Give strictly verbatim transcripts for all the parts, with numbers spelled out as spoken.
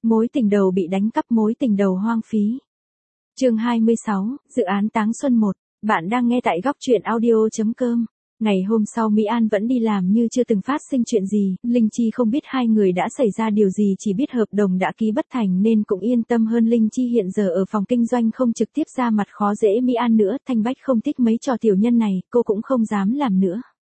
Mối tình đầu bị đánh cắp, mối tình đầu hoang phí. Chương hai mươi sáu, dự án Táng Xuân một. Bạn đang nghe tại góc truyện audio.com. Ngày hôm sau Mỹ An vẫn đi làm như chưa từng phát sinh chuyện gì, Linh Chi không biết hai người đã xảy ra điều gì, chỉ biết hợp đồng đã ký bất thành nên cũng yên tâm hơn. Linh Chi hiện giờ ở phòng kinh doanh không trực tiếp ra mặt khó dễ Mỹ An nữa, Thanh Bách không thích mấy trò tiểu nhân này, cô cũng không dám làm nữa.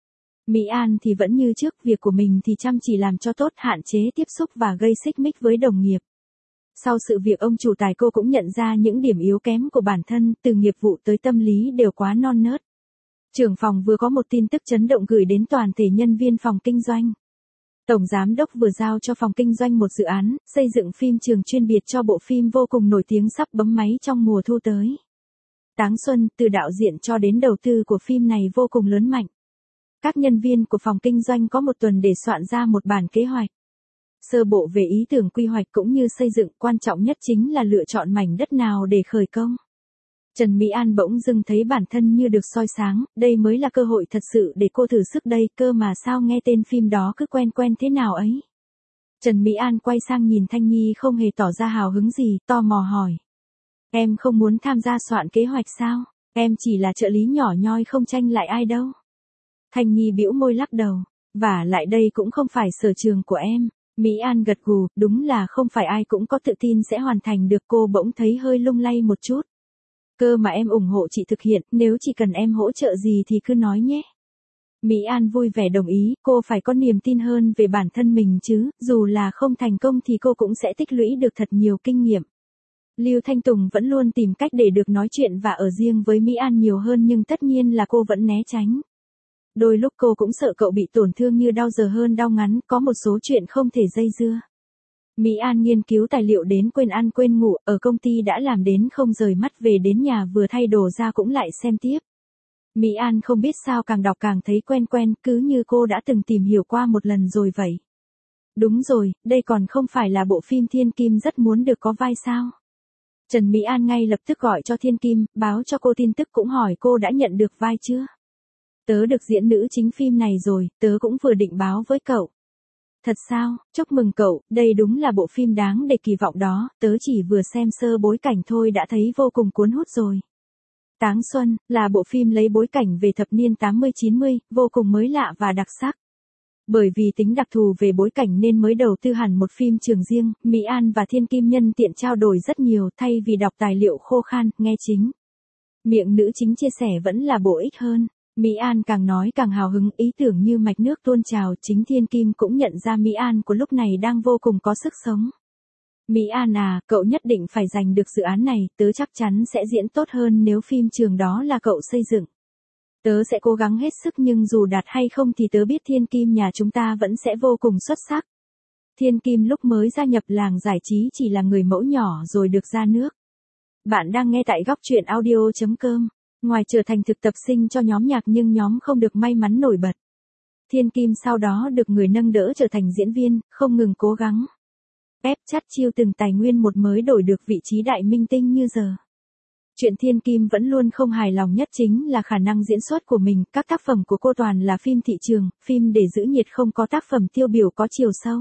Mỹ An thì vẫn như trước, việc của mình thì chăm chỉ làm cho tốt, hạn chế tiếp xúc và gây xích mích với đồng nghiệp. Sau sự việc ông chủ tài, cô cũng nhận ra những điểm yếu kém của bản thân, từ nghiệp vụ tới tâm lý đều quá non nớt. Trưởng phòng vừa có một tin tức chấn động gửi đến toàn thể nhân viên phòng kinh doanh. Tổng giám đốc vừa giao cho phòng kinh doanh một dự án, xây dựng phim trường chuyên biệt cho bộ phim vô cùng nổi tiếng sắp bấm máy trong mùa thu tới. Táng Xuân, từ đạo diễn cho đến đầu tư của phim này vô cùng lớn mạnh. Các nhân viên của phòng kinh doanh có một tuần để soạn ra một bản kế hoạch sơ bộ về ý tưởng quy hoạch cũng như xây dựng, quan trọng nhất chính là lựa chọn mảnh đất nào để khởi công. Trần Mỹ An bỗng dưng thấy bản thân như được soi sáng, đây mới là cơ hội thật sự để cô thử sức đây, cơ mà sao nghe tên phim đó cứ quen quen thế nào ấy. Trần Mỹ An quay sang nhìn Thanh Nhi không hề tỏ ra hào hứng gì, tò mò hỏi. Em không muốn tham gia soạn kế hoạch sao? Em chỉ là trợ lý nhỏ nhoi không tranh lại ai đâu. Thanh Nhi bĩu môi lắc đầu, và lại đây cũng không phải sở trường của em. Mỹ An gật gù, đúng là không phải ai cũng có tự tin sẽ hoàn thành được. Cô bỗng thấy hơi lung lay một chút. Cơ mà em ủng hộ chị thực hiện, nếu chỉ cần em hỗ trợ gì thì cứ nói nhé. Mỹ An vui vẻ đồng ý, cô phải có niềm tin hơn về bản thân mình chứ, dù là không thành công thì cô cũng sẽ tích lũy được thật nhiều kinh nghiệm. Lưu Thanh Tùng vẫn luôn tìm cách để được nói chuyện và ở riêng với Mỹ An nhiều hơn, nhưng tất nhiên là cô vẫn né tránh. Đôi lúc cô cũng sợ cậu bị tổn thương như đau giờ hơn đau ngắn, có một số chuyện không thể dây dưa. Mỹ An nghiên cứu tài liệu đến quên ăn quên ngủ, ở công ty đã làm đến không rời mắt, về đến nhà vừa thay đồ ra cũng lại xem tiếp. Mỹ An không biết sao càng đọc càng thấy quen quen, cứ như cô đã từng tìm hiểu qua một lần rồi vậy. Đúng rồi, đây còn không phải là bộ phim Thiên Kim rất muốn được có vai sao? Trần Mỹ An ngay lập tức gọi cho Thiên Kim, báo cho cô tin tức cũng hỏi cô đã nhận được vai chưa? Tớ được diễn nữ chính phim này rồi, tớ cũng vừa định báo với cậu. Thật sao, chúc mừng cậu, đây đúng là bộ phim đáng để kỳ vọng đó, tớ chỉ vừa xem sơ bối cảnh thôi đã thấy vô cùng cuốn hút rồi. Táng Xuân, là bộ phim lấy bối cảnh về thập niên tám mươi chín mươi, vô cùng mới lạ và đặc sắc. Bởi vì tính đặc thù về bối cảnh nên mới đầu tư hẳn một phim trường riêng, Mỹ An và Thiên Kim nhân tiện trao đổi rất nhiều, thay vì đọc tài liệu khô khan, nghe chính miệng nữ chính chia sẻ vẫn là bổ ích hơn. Mỹ An càng nói càng hào hứng, ý tưởng như mạch nước tuôn trào, chính Thiên Kim cũng nhận ra Mỹ An của lúc này đang vô cùng có sức sống. Mỹ An à, cậu nhất định phải giành được dự án này, tớ chắc chắn sẽ diễn tốt hơn nếu phim trường đó là cậu xây dựng. Tớ sẽ cố gắng hết sức, nhưng dù đạt hay không thì tớ biết Thiên Kim nhà chúng ta vẫn sẽ vô cùng xuất sắc. Thiên Kim lúc mới gia nhập làng giải trí chỉ là người mẫu nhỏ rồi được ra nước. Bạn đang nghe tại góc truyện audio.com. Ngoài trở thành thực tập sinh cho nhóm nhạc nhưng nhóm không được may mắn nổi bật. Thiên Kim sau đó được người nâng đỡ trở thành diễn viên, không ngừng cố gắng. Ép chắt chiêu từng tài nguyên một mới đổi được vị trí đại minh tinh như giờ. Chuyện Thiên Kim vẫn luôn không hài lòng nhất chính là khả năng diễn xuất của mình, các tác phẩm của cô toàn là phim thị trường, phim để giữ nhiệt, không có tác phẩm tiêu biểu có chiều sâu.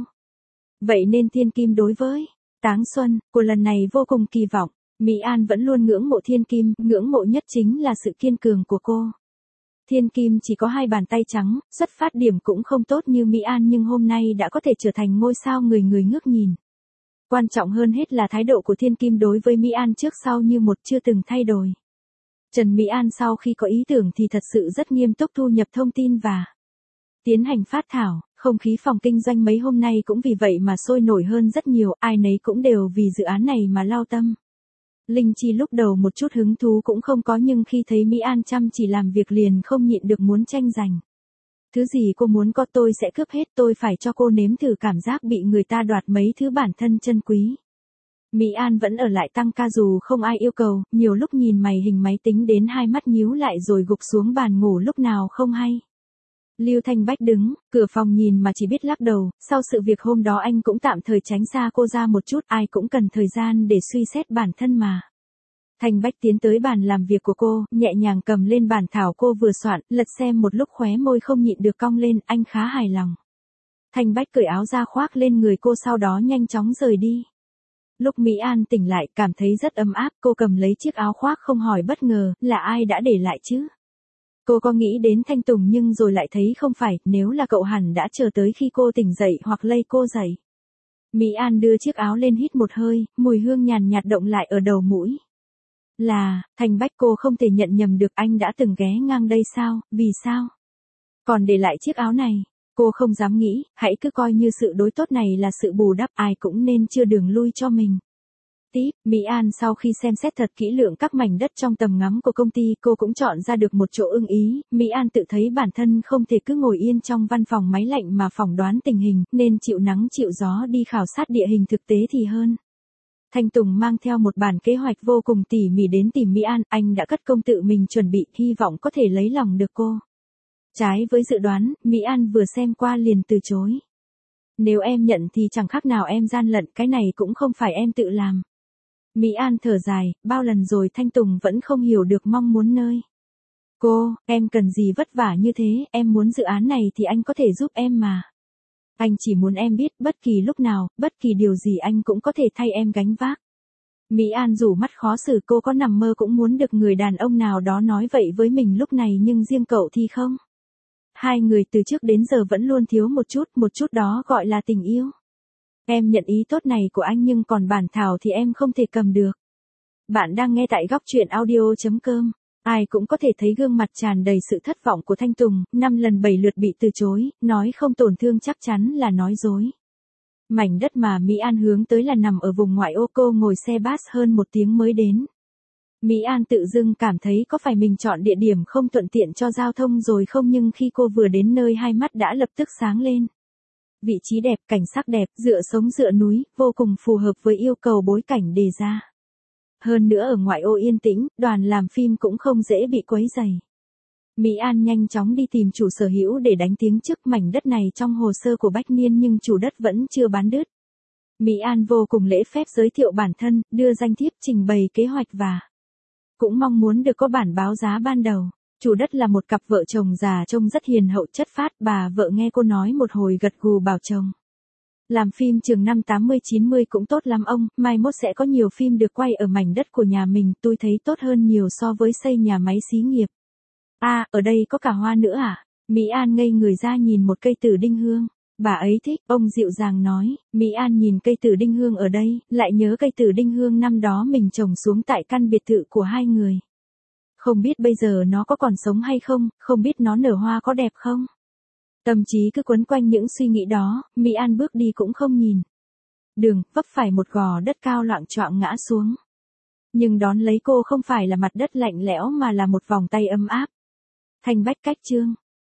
Vậy nên Thiên Kim đối với Táng Xuân của lần này vô cùng kỳ vọng. Mỹ An vẫn luôn ngưỡng mộ Thiên Kim, ngưỡng mộ nhất chính là sự kiên cường của cô. Thiên Kim chỉ có hai bàn tay trắng, xuất phát điểm cũng không tốt như Mỹ An, nhưng hôm nay đã có thể trở thành ngôi sao người người ngước nhìn. Quan trọng hơn hết là thái độ của Thiên Kim đối với Mỹ An trước sau như một, chưa từng thay đổi. Trần Mỹ An sau khi có ý tưởng thì thật sự rất nghiêm túc thu nhập thông tin và tiến hành phát thảo, không khí phòng kinh doanh mấy hôm nay cũng vì vậy mà sôi nổi hơn rất nhiều, ai nấy cũng đều vì dự án này mà lao tâm. Linh Chi lúc đầu một chút hứng thú cũng không có, nhưng khi thấy Mỹ An chăm chỉ làm việc liền không nhịn được muốn tranh giành. Thứ gì cô muốn có tôi sẽ cướp hết, tôi phải cho cô nếm thử cảm giác bị người ta đoạt mấy thứ bản thân chân quý. Mỹ An vẫn ở lại tăng ca dù không ai yêu cầu, nhiều lúc nhìn màn hình máy tính đến hai mắt nhíu lại rồi gục xuống bàn ngủ lúc nào không hay. Lưu Thanh Bách đứng cửa phòng nhìn mà chỉ biết lắc đầu, sau sự việc hôm đó anh cũng tạm thời tránh xa cô ra một chút, ai cũng cần thời gian để suy xét bản thân mà. Thanh Bách tiến tới bàn làm việc của cô, nhẹ nhàng cầm lên bản thảo cô vừa soạn, lật xem một lúc khóe môi không nhịn được cong lên, anh khá hài lòng. Thanh Bách cởi áo ra khoác lên người cô, sau đó nhanh chóng rời đi. Lúc Mỹ An tỉnh lại cảm thấy rất ấm áp, cô cầm lấy chiếc áo khoác không hỏi bất ngờ, là ai đã để lại chứ? Cô có nghĩ đến Thanh Tùng nhưng rồi lại thấy không phải, nếu là cậu hẳn đã chờ tới khi cô tỉnh dậy hoặc lay cô dậy. Mỹ An đưa chiếc áo lên hít một hơi, mùi hương nhàn nhạt động lại ở đầu mũi. Là, Thành Bách, cô không thể nhận nhầm được, anh đã từng ghé ngang đây sao, vì sao? Còn để lại chiếc áo này, cô không dám nghĩ, hãy cứ coi như sự đối tốt này là sự bù đắp, ai cũng nên chưa đường lui cho mình. Tiếp, Mỹ An sau khi xem xét thật kỹ lượng các mảnh đất trong tầm ngắm của công ty, cô cũng chọn ra được một chỗ ưng ý. Mỹ An tự thấy bản thân không thể cứ ngồi yên trong văn phòng máy lạnh mà phỏng đoán tình hình, nên chịu nắng chịu gió đi khảo sát địa hình thực tế thì hơn. Thanh Tùng mang theo một bản kế hoạch vô cùng tỉ mỉ đến tìm Mỹ An, anh đã cất công tự mình chuẩn bị, hy vọng có thể lấy lòng được cô. Trái với dự đoán, Mỹ An vừa xem qua liền từ chối. Nếu em nhận thì chẳng khác nào em gian lận, cái này cũng không phải em tự làm. Mỹ An thở dài, bao lần rồi Thanh Tùng vẫn không hiểu được mong muốn nơi. Cô, em cần gì vất vả như thế, em muốn dự án này thì anh có thể giúp em mà. Anh chỉ muốn em biết bất kỳ lúc nào, bất kỳ điều gì anh cũng có thể thay em gánh vác. Mỹ An rủ mắt khó xử, cô có nằm mơ cũng muốn được người đàn ông nào đó nói vậy với mình lúc này, nhưng riêng cậu thì không. Hai người từ trước đến giờ vẫn luôn thiếu một chút, một chút đó gọi là tình yêu. Em nhận ý tốt này của anh nhưng còn bản thảo thì em không thể cầm được. Bạn đang nghe tại góc truyện audio chấm com. Ai cũng có thể thấy gương mặt tràn đầy sự thất vọng của Thanh Tùng, năm lần bảy lượt bị từ chối, nói không tổn thương chắc chắn là nói dối. Mảnh đất mà Mỹ An hướng tới là nằm ở vùng ngoại ô, cô ngồi xe bus hơn một tiếng mới đến. Mỹ An tự dưng cảm thấy có phải mình chọn địa điểm không thuận tiện cho giao thông rồi không, nhưng khi cô vừa đến nơi hai mắt đã lập tức sáng lên. Vị trí đẹp, cảnh sắc đẹp, dựa sống dựa núi, vô cùng phù hợp với yêu cầu bối cảnh đề ra. Hơn nữa ở ngoại ô yên tĩnh, đoàn làm phim cũng không dễ bị quấy rầy. Mỹ An nhanh chóng đi tìm chủ sở hữu để đánh tiếng trước mảnh đất này trong hồ sơ của Bách Niên, nhưng chủ đất vẫn chưa bán đứt. Mỹ An vô cùng lễ phép giới thiệu bản thân, đưa danh thiếp, trình bày kế hoạch và cũng mong muốn được có bản báo giá ban đầu. Chủ đất là một cặp vợ chồng già trông rất hiền hậu chất phác, bà vợ nghe cô nói một hồi gật gù bảo chồng. Làm phim trường năm tám mươi chín mươi cũng tốt lắm ông, mai mốt sẽ có nhiều phim được quay ở mảnh đất của nhà mình, tôi thấy tốt hơn nhiều so với xây nhà máy xí nghiệp. À, ở đây có cả hoa nữa à? Mỹ An ngây người ra nhìn một cây tử đinh hương. Bà ấy thích, ông dịu dàng nói. Mỹ An nhìn cây tử đinh hương ở đây, lại nhớ cây tử đinh hương năm đó mình trồng xuống tại căn biệt thự của hai người. Không biết bây giờ nó có còn sống hay không, không biết nó nở hoa có đẹp không. Tâm trí cứ quấn quanh những suy nghĩ đó, Mỹ An bước đi cũng không nhìn. Đường, vấp phải một gò đất cao loạng choạng ngã xuống. Nhưng đón lấy cô không phải là mặt đất lạnh lẽo mà là một vòng tay ấm áp. Thanh Bách cách chương.